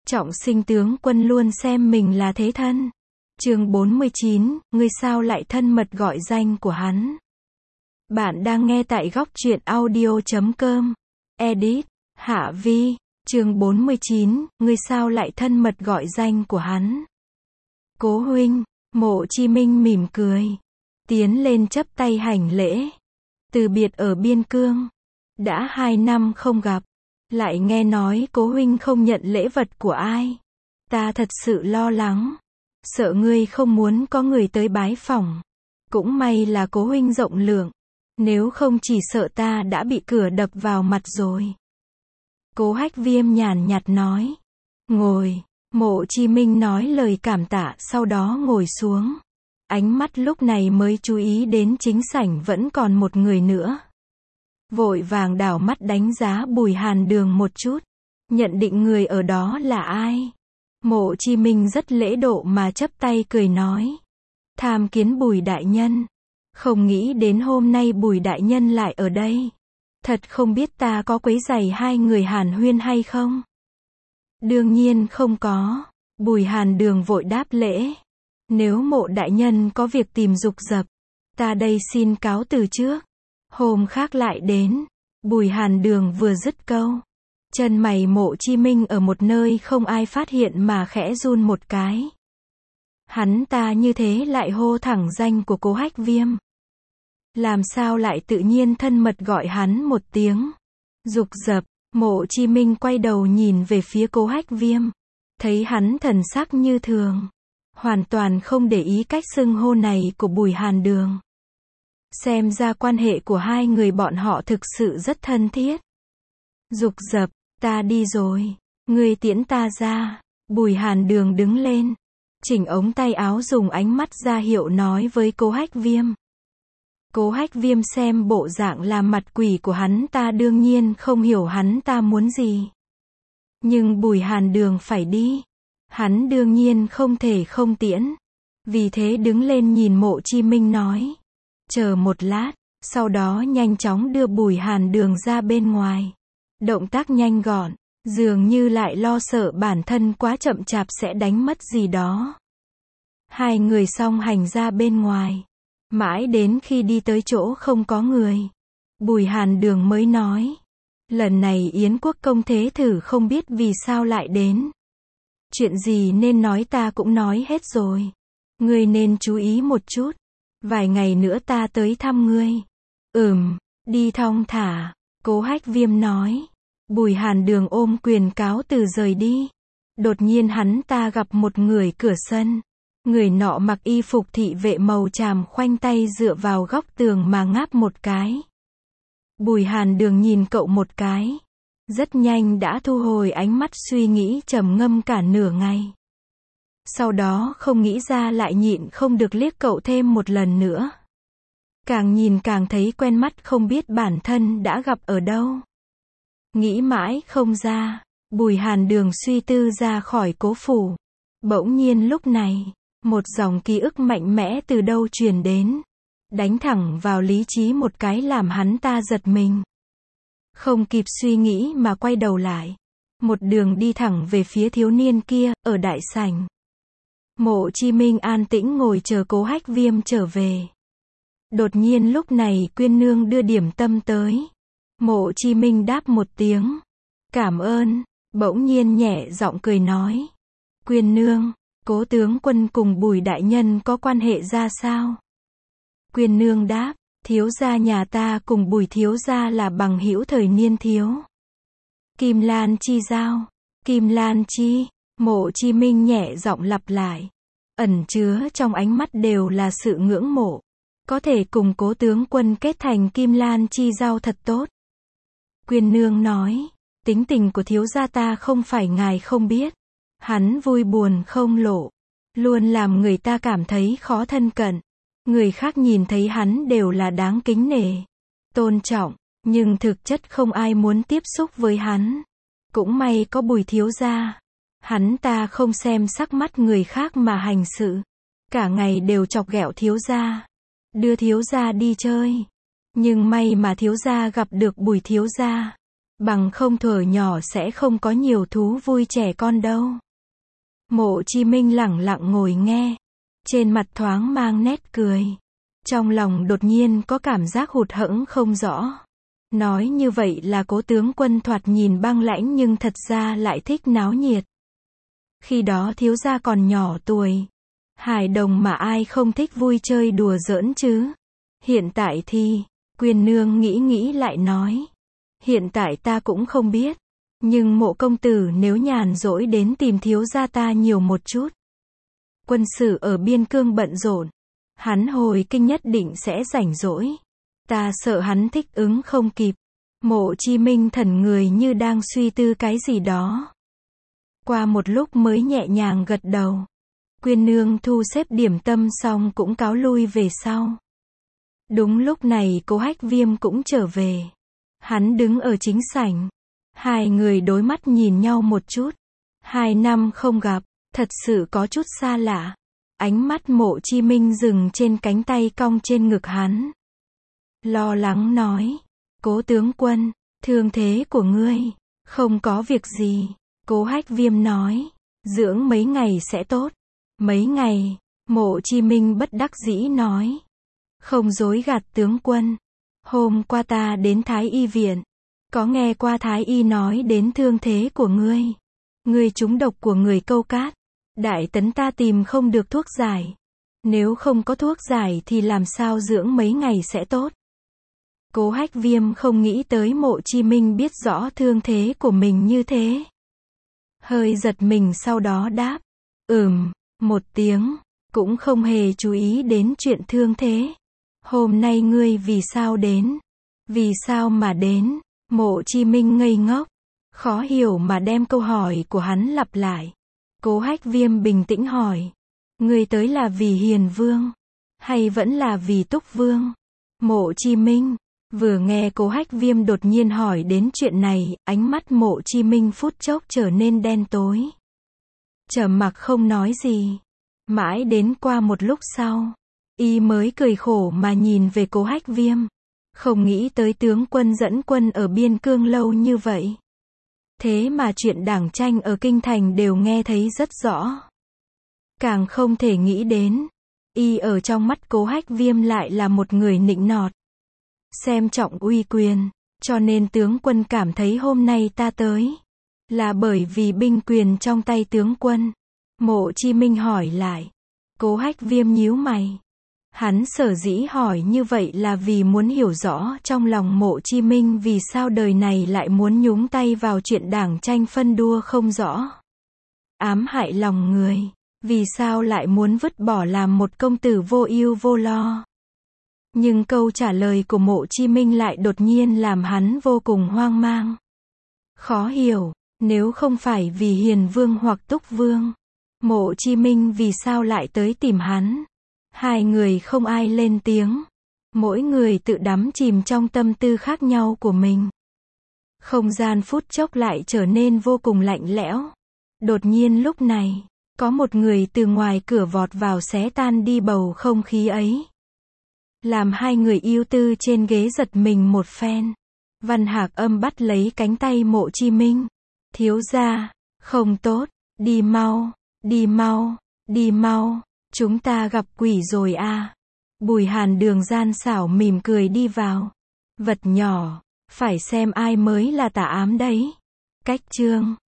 Trọng Sinh tướng quân luôn xem mình là thế thân. Chương 49, ngươi sao lại thân mật gọi danh của hắn? Bạn đang nghe tại góc truyện audio.com. Edit, Hạ Vi. Chương 49, ngươi sao lại thân mật gọi danh của hắn? Cố huynh, Mộ Chi Minh mỉm cười, tiến lên chắp tay hành lễ. Từ biệt ở biên cương, đã 2 năm không gặp, lại nghe nói cố huynh không nhận lễ vật của ai. Ta thật sự lo lắng, sợ ngươi không muốn có người tới bái phỏng. Cũng may là cố huynh rộng lượng, nếu không chỉ sợ ta đã bị cửa đập vào mặt rồi. Cố Hách Viêm nhàn nhạt nói. Ngồi. Mộ Chi Minh nói lời cảm tạ sau đó ngồi xuống. Ánh mắt lúc này mới chú ý đến chính sảnh vẫn còn một người nữa. Vội vàng đảo mắt đánh giá Bùi Hàn Đường một chút. Nhận định người ở đó là ai? Mộ Chi Minh rất lễ độ mà chắp tay cười nói. Tham kiến Bùi đại nhân. Không nghĩ đến hôm nay Bùi đại nhân lại ở đây. Thật không biết ta có quấy rầy hai người hàn huyên hay không? Đương nhiên không có. Bùi Hàn Đường vội đáp lễ. Nếu Mộ đại nhân có việc tìm dục dập, ta đây xin cáo từ trước. Hôm khác lại đến. Bùi Hàn Đường vừa dứt câu, chân mày Mộ Chi Minh ở một nơi không ai phát hiện mà khẽ run một cái. Hắn ta như thế lại hô thẳng danh của Cố Hách Viêm. Làm sao lại tự nhiên thân mật gọi hắn một tiếng? Dục dập. Mộ Chi Minh quay đầu nhìn về phía Cố Hách Viêm, thấy hắn thần sắc như thường, hoàn toàn không để ý cách xưng hô này của Bùi Hàn Đường. Xem ra quan hệ của hai người bọn họ thực sự rất thân thiết. Dục dập, ta đi rồi, ngươi tiễn ta ra. Bùi Hàn Đường đứng lên, chỉnh ống tay áo dùng ánh mắt ra hiệu nói với Cố Hách Viêm. Cố Hách Viêm xem bộ dạng làm mặt quỷ của hắn ta đương nhiên không hiểu hắn ta muốn gì. Nhưng Bùi Hàn Đường phải đi, hắn đương nhiên không thể không tiễn. Vì thế đứng lên nhìn Mộ Chi Minh nói. Chờ một lát, sau đó nhanh chóng đưa Bùi Hàn Đường ra bên ngoài. Động tác nhanh gọn, dường như lại lo sợ bản thân quá chậm chạp sẽ đánh mất gì đó. Hai người song hành ra bên ngoài. Mãi đến khi đi tới chỗ không có người, Bùi Hàn Đường mới nói. Lần này Yến Quốc công thế tử không biết vì sao lại đến. Chuyện gì nên nói ta cũng nói hết rồi. Ngươi nên chú ý một chút. Vài ngày nữa ta tới thăm ngươi. Đi thong thả. Cố Hách Viêm nói. Bùi Hàn Đường ôm quyền cáo từ rời đi. Đột nhiên hắn ta gặp một người cửa sân. Người nọ mặc y phục thị vệ màu tràm khoanh tay dựa vào góc tường mà ngáp một cái. Bùi Hàn Đường nhìn cậu một cái. Rất nhanh đã thu hồi ánh mắt suy nghĩ trầm ngâm cả nửa ngày. Sau đó không nghĩ ra lại nhịn không được liếc cậu thêm một lần nữa. Càng nhìn càng thấy quen mắt không biết bản thân đã gặp ở đâu. Nghĩ mãi không ra, Bùi Hàn Đường suy tư ra khỏi cố phủ. Bỗng nhiên lúc này, một dòng ký ức mạnh mẽ từ đâu truyền đến, đánh thẳng vào lý trí một cái làm hắn ta giật mình. Không kịp suy nghĩ mà quay đầu lại, một đường đi thẳng về phía thiếu niên kia, ở đại sảnh. Mộ Chi Minh an tĩnh ngồi chờ Cố Hách Viêm trở về. Đột nhiên lúc này Quyên Nương đưa điểm tâm tới. Mộ Chi Minh đáp một tiếng. Cảm ơn, bỗng nhiên nhẹ giọng cười nói. Quyên Nương, Cố tướng quân cùng Bùi đại nhân có quan hệ ra sao? Quyên Nương đáp, thiếu gia nhà ta cùng Bùi thiếu gia là bằng hữu thời niên thiếu. Kim Lan chi giao, Kim Lan chi, Mộ Chi Minh nhẹ giọng lặp lại. Ẩn chứa trong ánh mắt đều là sự ngưỡng mộ. Có thể cùng Cố tướng quân kết thành Kim Lan chi giao thật tốt. Quyên Nương nói, tính tình của thiếu gia ta không phải ngài không biết. Hắn vui buồn không lộ, luôn làm người ta cảm thấy khó thân cận. Người khác nhìn thấy hắn đều là đáng kính nể, tôn trọng, nhưng thực chất không ai muốn tiếp xúc với hắn. Cũng may có Bùi thiếu gia. Hắn ta không xem sắc mắt người khác mà hành sự. Cả ngày đều chọc ghẹo thiếu gia, đưa thiếu gia đi chơi. Nhưng may mà thiếu gia gặp được Bùi thiếu gia. Bằng không thuở nhỏ sẽ không có nhiều thú vui trẻ con đâu. Mộ Chí Minh lẳng lặng ngồi nghe. Trên mặt thoáng mang nét cười. Trong lòng đột nhiên có cảm giác hụt hẫng không rõ. Nói như vậy là Cố tướng quân thoạt nhìn băng lãnh nhưng thật ra lại thích náo nhiệt. Khi đó thiếu gia còn nhỏ tuổi. Hài đồng mà ai không thích vui chơi đùa giỡn chứ. Hiện tại thì, Quyên nương nghĩ nghĩ lại nói. Hiện tại ta cũng không biết. Nhưng Mộ công tử nếu nhàn rỗi đến tìm thiếu gia ta nhiều một chút. Quân sự ở biên cương bận rộn. Hắn hồi kinh nhất định sẽ rảnh rỗi. Ta sợ hắn thích ứng không kịp. Mộ Chí Minh thần người như đang suy tư cái gì đó. Qua một lúc mới nhẹ nhàng gật đầu. Quyên nương thu xếp điểm tâm xong cũng cáo lui về sau. Đúng lúc này Cố Hách Viêm cũng trở về. Hắn đứng ở chính sảnh. Hai người đối mắt nhìn nhau một chút. 2 năm không gặp, thật sự có chút xa lạ. Ánh mắt Mộ Chí Minh dừng trên cánh tay cong trên ngực hắn. Lo lắng nói. Cố tướng quân, thương thế của ngươi, không có việc gì. Cố Hách Viêm nói. Dưỡng mấy ngày sẽ tốt. Mấy ngày, Mộ Chí Minh bất đắc dĩ nói. Không dối gạt tướng quân. Hôm qua ta đến Thái Y viện. Có nghe qua Thái Y nói đến thương thế của ngươi. Ngươi trúng độc của người Câu Cát. Đại tấn ta tìm không được thuốc giải. Nếu không có thuốc giải thì làm sao dưỡng mấy ngày sẽ tốt. Cố Hách Viêm không nghĩ tới Mộ Chí Minh biết rõ thương thế của mình như thế. Hơi giật mình sau đó đáp. Một tiếng. Cũng không hề chú ý đến chuyện thương thế. Hôm nay ngươi vì sao đến? Vì sao mà đến? Mộ Chí Minh ngây ngốc. Khó hiểu mà đem câu hỏi của hắn lặp lại. Cố Hách Viêm bình tĩnh hỏi. Ngươi tới là vì Hiền Vương? Hay vẫn là vì Túc Vương? Mộ Chí Minh. Vừa nghe Cố Hách Viêm đột nhiên hỏi đến chuyện này, ánh mắt Mộ Chí Minh phút chốc trở nên đen tối. Trầm mặc không nói gì. Mãi đến qua một lúc sau, y mới cười khổ mà nhìn về Cố Hách Viêm. Không nghĩ tới tướng quân dẫn quân ở biên cương lâu như vậy. Thế mà chuyện đảng tranh ở kinh thành đều nghe thấy rất rõ. Càng không thể nghĩ đến, y ở trong mắt Cố Hách Viêm lại là một người nịnh nọt. Xem trọng uy quyền, cho nên tướng quân cảm thấy hôm nay ta tới. Là bởi vì binh quyền trong tay tướng quân. Mộ Chí Minh hỏi lại. Cố Hách Viêm nhíu mày. Hắn sở dĩ hỏi như vậy là vì muốn hiểu rõ trong lòng Mộ Chí Minh vì sao đời này lại muốn nhúng tay vào chuyện đảng tranh phân đua không rõ. Ám hại lòng người. Vì sao lại muốn vứt bỏ làm một công tử vô ưu vô lo. Nhưng câu trả lời của Mộ Chí Minh lại đột nhiên làm hắn vô cùng hoang mang. Khó hiểu, nếu không phải vì Hiền Vương hoặc Túc Vương, Mộ Chí Minh vì sao lại tới tìm hắn? Hai người không ai lên tiếng. Mỗi người tự đắm chìm trong tâm tư khác nhau của mình. Không gian phút chốc lại trở nên vô cùng lạnh lẽo. Đột nhiên lúc này, có một người từ ngoài cửa vọt vào xé tan đi bầu không khí ấy. Làm hai người ưu tư trên ghế giật mình một phen. Văn Hạc Âm bắt lấy cánh tay Mộ Chí Minh. Thiếu gia, không tốt, đi mau, đi mau, đi mau, chúng ta gặp quỷ rồi à. Bùi Hàn Đường gian xảo mỉm cười đi vào. Vật nhỏ, phải xem ai mới là tà ám đấy. Cách chương